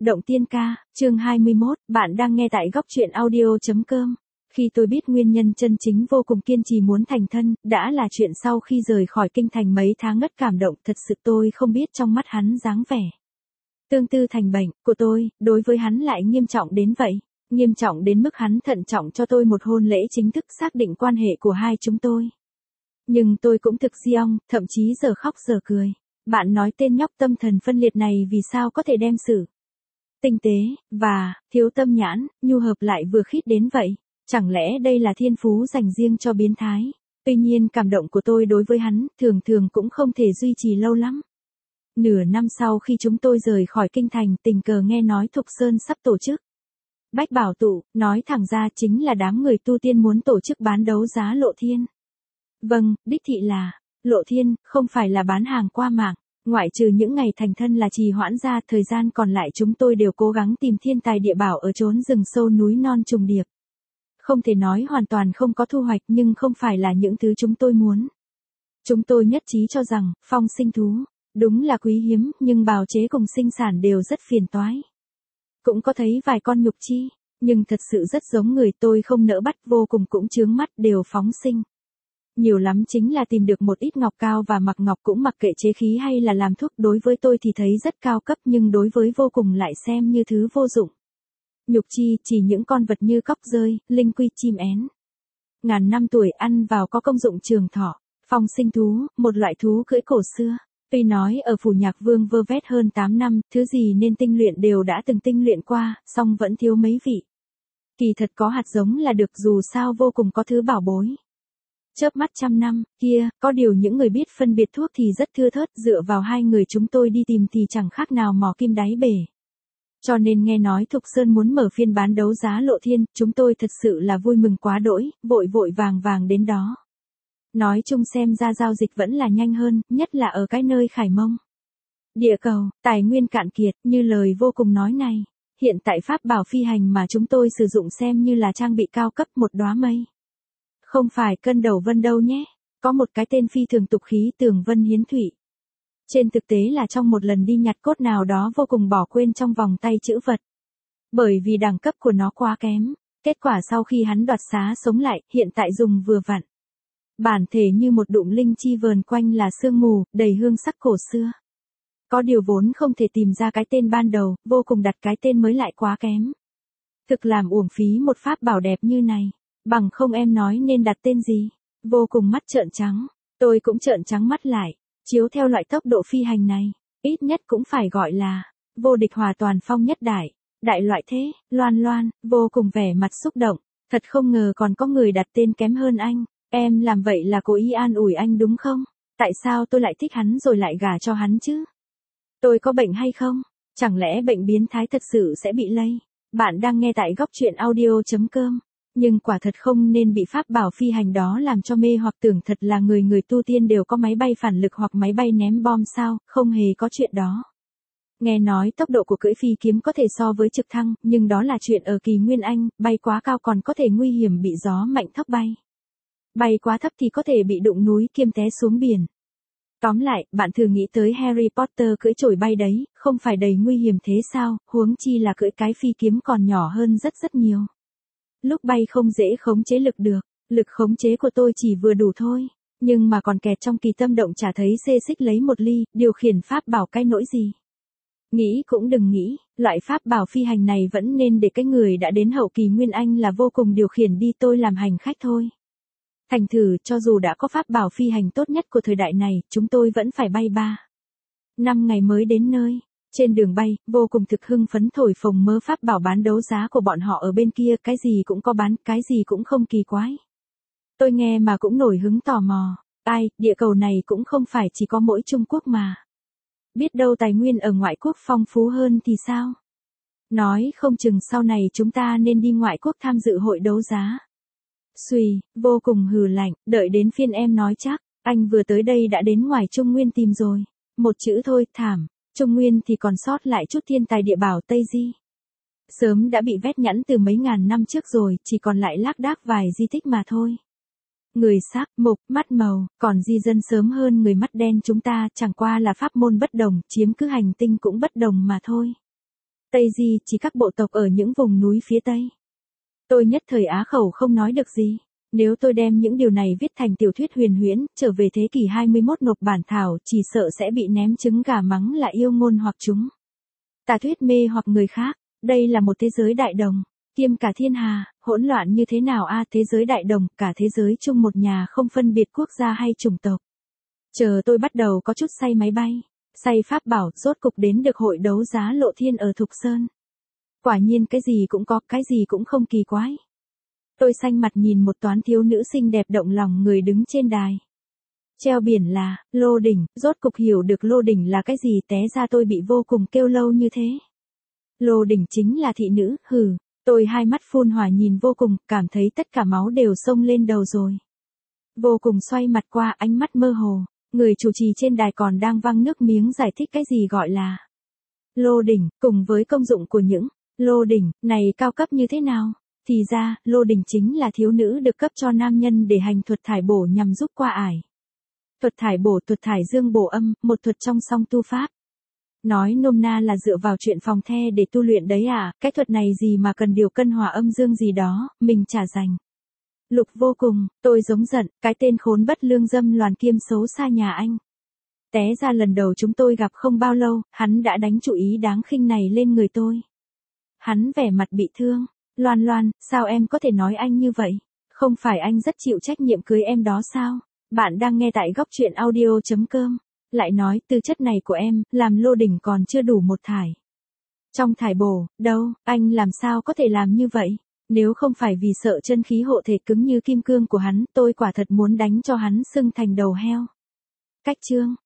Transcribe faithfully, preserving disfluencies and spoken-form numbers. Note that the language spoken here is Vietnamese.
Động Tiên Ca, chương hai mươi mốt, bạn đang nghe tại góc truyện audio.com. Khi tôi biết nguyên nhân chân chính vô cùng kiên trì muốn thành thân, đã là chuyện sau khi rời khỏi kinh thành mấy tháng ngất cảm động, thật sự tôi không biết trong mắt hắn dáng vẻ tương tư thành bệnh của tôi, đối với hắn lại nghiêm trọng đến vậy. Nghiêm trọng đến mức hắn thận trọng cho tôi một hôn lễ chính thức xác định quan hệ của hai chúng tôi. Nhưng tôi cũng thực si ong, thậm chí giờ khóc giờ cười. Bạn nói tên nhóc tâm thần phân liệt này vì sao có thể đem sự tinh tế, và thiếu tâm nhãn, nhu hợp lại vừa khít đến vậy. Chẳng lẽ đây là thiên phú dành riêng cho biến thái? Tuy nhiên cảm động của tôi đối với hắn, thường thường cũng không thể duy trì lâu lắm. Nửa năm sau khi chúng tôi rời khỏi kinh thành, tình cờ nghe nói Thục Sơn sắp tổ chức Bách Bảo Tụ, nói thẳng ra chính là đám người tu tiên muốn tổ chức bán đấu giá Lộ Thiên. Vâng, đích thị là Lộ Thiên, không phải là bán hàng qua mạng. Ngoại trừ những ngày thành thân là trì hoãn ra, thời gian còn lại chúng tôi đều cố gắng tìm thiên tài địa bảo ở chốn rừng sâu núi non trùng điệp. Không thể nói hoàn toàn không có thu hoạch, nhưng không phải là những thứ chúng tôi muốn. Chúng tôi nhất trí cho rằng, phong sinh thú, đúng là quý hiếm, nhưng bào chế cùng sinh sản đều rất phiền toái. Cũng có thấy vài con nhục chi, nhưng thật sự rất giống người, tôi không nỡ bắt, vô cùng cũng chướng mắt, đều phóng sinh. Nhiều lắm chính là tìm được một ít ngọc cao và mặc ngọc, cũng mặc kệ chế khí hay là làm thuốc, đối với tôi thì thấy rất cao cấp, nhưng đối với vô cùng lại xem như thứ vô dụng. Nhục chi chỉ những con vật như cóc rơi, linh quy, chim én. Ngàn năm tuổi ăn vào có công dụng trường thọ. Phong sinh thú, một loại thú cưỡi cổ xưa. Tuy nói ở phủ Nhạc Vương vơ vét hơn tám năm, thứ gì nên tinh luyện đều đã từng tinh luyện qua, song vẫn thiếu mấy vị. Kỳ thật có hạt giống là được, dù sao vô cùng có thứ bảo bối. Chớp mắt trăm năm, kia, có điều những người biết phân biệt thuốc thì rất thưa thớt, dựa vào hai người chúng tôi đi tìm thì chẳng khác nào mò kim đáy bể. Cho nên nghe nói Thục Sơn muốn mở phiên bán đấu giá Lộ Thiên, chúng tôi thật sự là vui mừng quá đỗi, vội vội vàng vàng đến đó. Nói chung xem ra giao dịch vẫn là nhanh hơn, nhất là ở cái nơi Khải Mông. Địa cầu, tài nguyên cạn kiệt, như lời vô cùng nói này. Hiện tại pháp bảo phi hành mà chúng tôi sử dụng xem như là trang bị cao cấp, một đóa mây. Không phải cân đầu vân đâu nhé, có một cái tên phi thường tục khí, Tường Vân Hiến Thủy. Trên thực tế là trong một lần đi nhặt cốt nào đó vô cùng bỏ quên trong vòng tay chữ vật. Bởi vì đẳng cấp của nó quá kém, kết quả sau khi hắn đoạt xá sống lại, hiện tại dùng vừa vặn. Bản thể như một đụng linh chi, vờn quanh là sương mù, đầy hương sắc cổ xưa. Có điều vốn không thể tìm ra cái tên ban đầu, vô cùng đặt cái tên mới lại quá kém. Thực làm uổng phí một pháp bảo đẹp như này, bằng không em nói nên đặt tên gì. Vô cùng mắt trợn trắng, tôi cũng trợn trắng mắt lại. Chiếu theo loại tốc độ phi hành này, ít nhất cũng phải gọi là vô địch hòa toàn phong nhất đại, đại loại thế. Loan Loan, vô cùng vẻ mặt xúc động, thật không ngờ còn có người đặt tên kém hơn anh. Em làm vậy là cố ý an ủi anh đúng không? Tại sao tôi lại thích hắn rồi lại gả cho hắn chứ? Tôi có bệnh hay không? Chẳng lẽ bệnh biến thái thật sự sẽ bị lây? Bạn đang nghe tại góc truyện audio.com. Nhưng quả thật không nên bị pháp bảo phi hành đó làm cho mê hoặc, tưởng thật là người người tu tiên đều có máy bay phản lực hoặc máy bay ném bom sao, không hề có chuyện đó. Nghe nói tốc độ của cưỡi phi kiếm có thể so với trực thăng, nhưng đó là chuyện ở kỳ Nguyên Anh, bay quá cao còn có thể nguy hiểm bị gió mạnh thốc bay. Bay quá thấp thì có thể bị đụng núi kiêm té xuống biển. Tóm lại, bạn thử nghĩ tới Harry Potter cưỡi chổi bay đấy, không phải đầy nguy hiểm thế sao, huống chi là cưỡi cái phi kiếm còn nhỏ hơn rất rất nhiều. Lúc bay không dễ khống chế lực được, lực khống chế của tôi chỉ vừa đủ thôi, nhưng mà còn kẹt trong kỳ tâm động chả thấy xê xích lấy một ly, điều khiển pháp bảo cái nỗi gì. Nghĩ cũng đừng nghĩ, loại pháp bảo phi hành này vẫn nên để cái người đã đến hậu kỳ Nguyên Anh là vô cùng điều khiển đi, tôi làm hành khách thôi. Thành thử, cho dù đã có pháp bảo phi hành tốt nhất của thời đại này, chúng tôi vẫn phải bay ba năm ngày mới đến nơi. Trên đường bay, vô cùng thực hưng phấn thổi phồng mớ pháp bảo bán đấu giá của bọn họ ở bên kia, cái gì cũng có bán, cái gì cũng không kỳ quái. Tôi nghe mà cũng nổi hứng tò mò, ai, địa cầu này cũng không phải chỉ có mỗi Trung Quốc mà. Biết đâu tài nguyên ở ngoại quốc phong phú hơn thì sao? Nói không chừng sau này chúng ta nên đi ngoại quốc tham dự hội đấu giá. Xùy, vô cùng hừ lạnh, đợi đến phiên em nói chắc, anh vừa tới đây đã đến ngoài Trung Nguyên tìm rồi. Một chữ thôi, thảm. Trung Nguyên thì còn sót lại chút thiên tài địa bảo Tây Di. Sớm đã bị vét nhẵn từ mấy ngàn năm trước rồi, chỉ còn lại lác đác vài di tích mà thôi. Người sắc, mục, mắt màu, còn di dân sớm hơn người mắt đen chúng ta, chẳng qua là pháp môn bất đồng, chiếm cứ hành tinh cũng bất đồng mà thôi. Tây Di chỉ các bộ tộc ở những vùng núi phía Tây. Tôi nhất thời á khẩu không nói được gì. Nếu tôi đem những điều này viết thành tiểu thuyết huyền huyễn, trở về thế kỷ hai mươi mốt nộp bản thảo, chỉ sợ sẽ bị ném trứng gà mắng là yêu ngôn hoặc chúng. Tà thuyết mê hoặc người khác, đây là một thế giới đại đồng, kiêm cả thiên hà, hỗn loạn như thế nào a thế giới đại đồng, cả thế giới chung một nhà không phân biệt quốc gia hay chủng tộc. Chờ tôi bắt đầu có chút say máy bay, say pháp bảo, rốt cục đến được hội đấu giá Lộ Thiên ở Thục Sơn. Quả nhiên cái gì cũng có, cái gì cũng không kỳ quái. Tôi xanh mặt nhìn một toán thiếu nữ xinh đẹp động lòng người đứng trên đài. Treo biển là, lô đỉnh, rốt cục hiểu được lô đỉnh là cái gì, té ra tôi bị vô cùng kêu lâu như thế. Lô đỉnh chính là thị nữ, hừ, tôi hai mắt phun hỏa nhìn vô cùng, cảm thấy tất cả máu đều xông lên đầu rồi. Vô cùng xoay mặt qua, ánh mắt mơ hồ, người chủ trì trên đài còn đang văng nước miếng giải thích cái gì gọi là lô đỉnh, cùng với công dụng của những lô đỉnh này cao cấp như thế nào. Thì ra, lô đỉnh chính là thiếu nữ được cấp cho nam nhân để hành thuật thải bổ nhằm giúp qua ải. Thuật thải bổ, thuật thải dương bổ âm, một thuật trong song tu pháp. Nói nôm na là dựa vào chuyện phòng the để tu luyện đấy à, cái thuật này gì mà cần điều cân hòa âm dương gì đó, mình chả dành. Lục vô cùng, tôi giống giận, cái tên khốn bất lương dâm loàn kiêm xấu xa nhà anh. Té ra lần đầu chúng tôi gặp không bao lâu, hắn đã đánh chủ ý đáng khinh này lên người tôi. Hắn vẻ mặt bị thương. Loan Loan, sao em có thể nói anh như vậy? Không phải anh rất chịu trách nhiệm cưới em đó sao? Bạn đang nghe tại góc truyện audio chấm com. Lại nói, tư chất này của em, làm lô đỉnh còn chưa đủ một thải. Trong thải bổ, đâu, anh làm sao có thể làm như vậy? Nếu không phải vì sợ chân khí hộ thể cứng như kim cương của hắn, tôi quả thật muốn đánh cho hắn sưng thành đầu heo. Cách chương.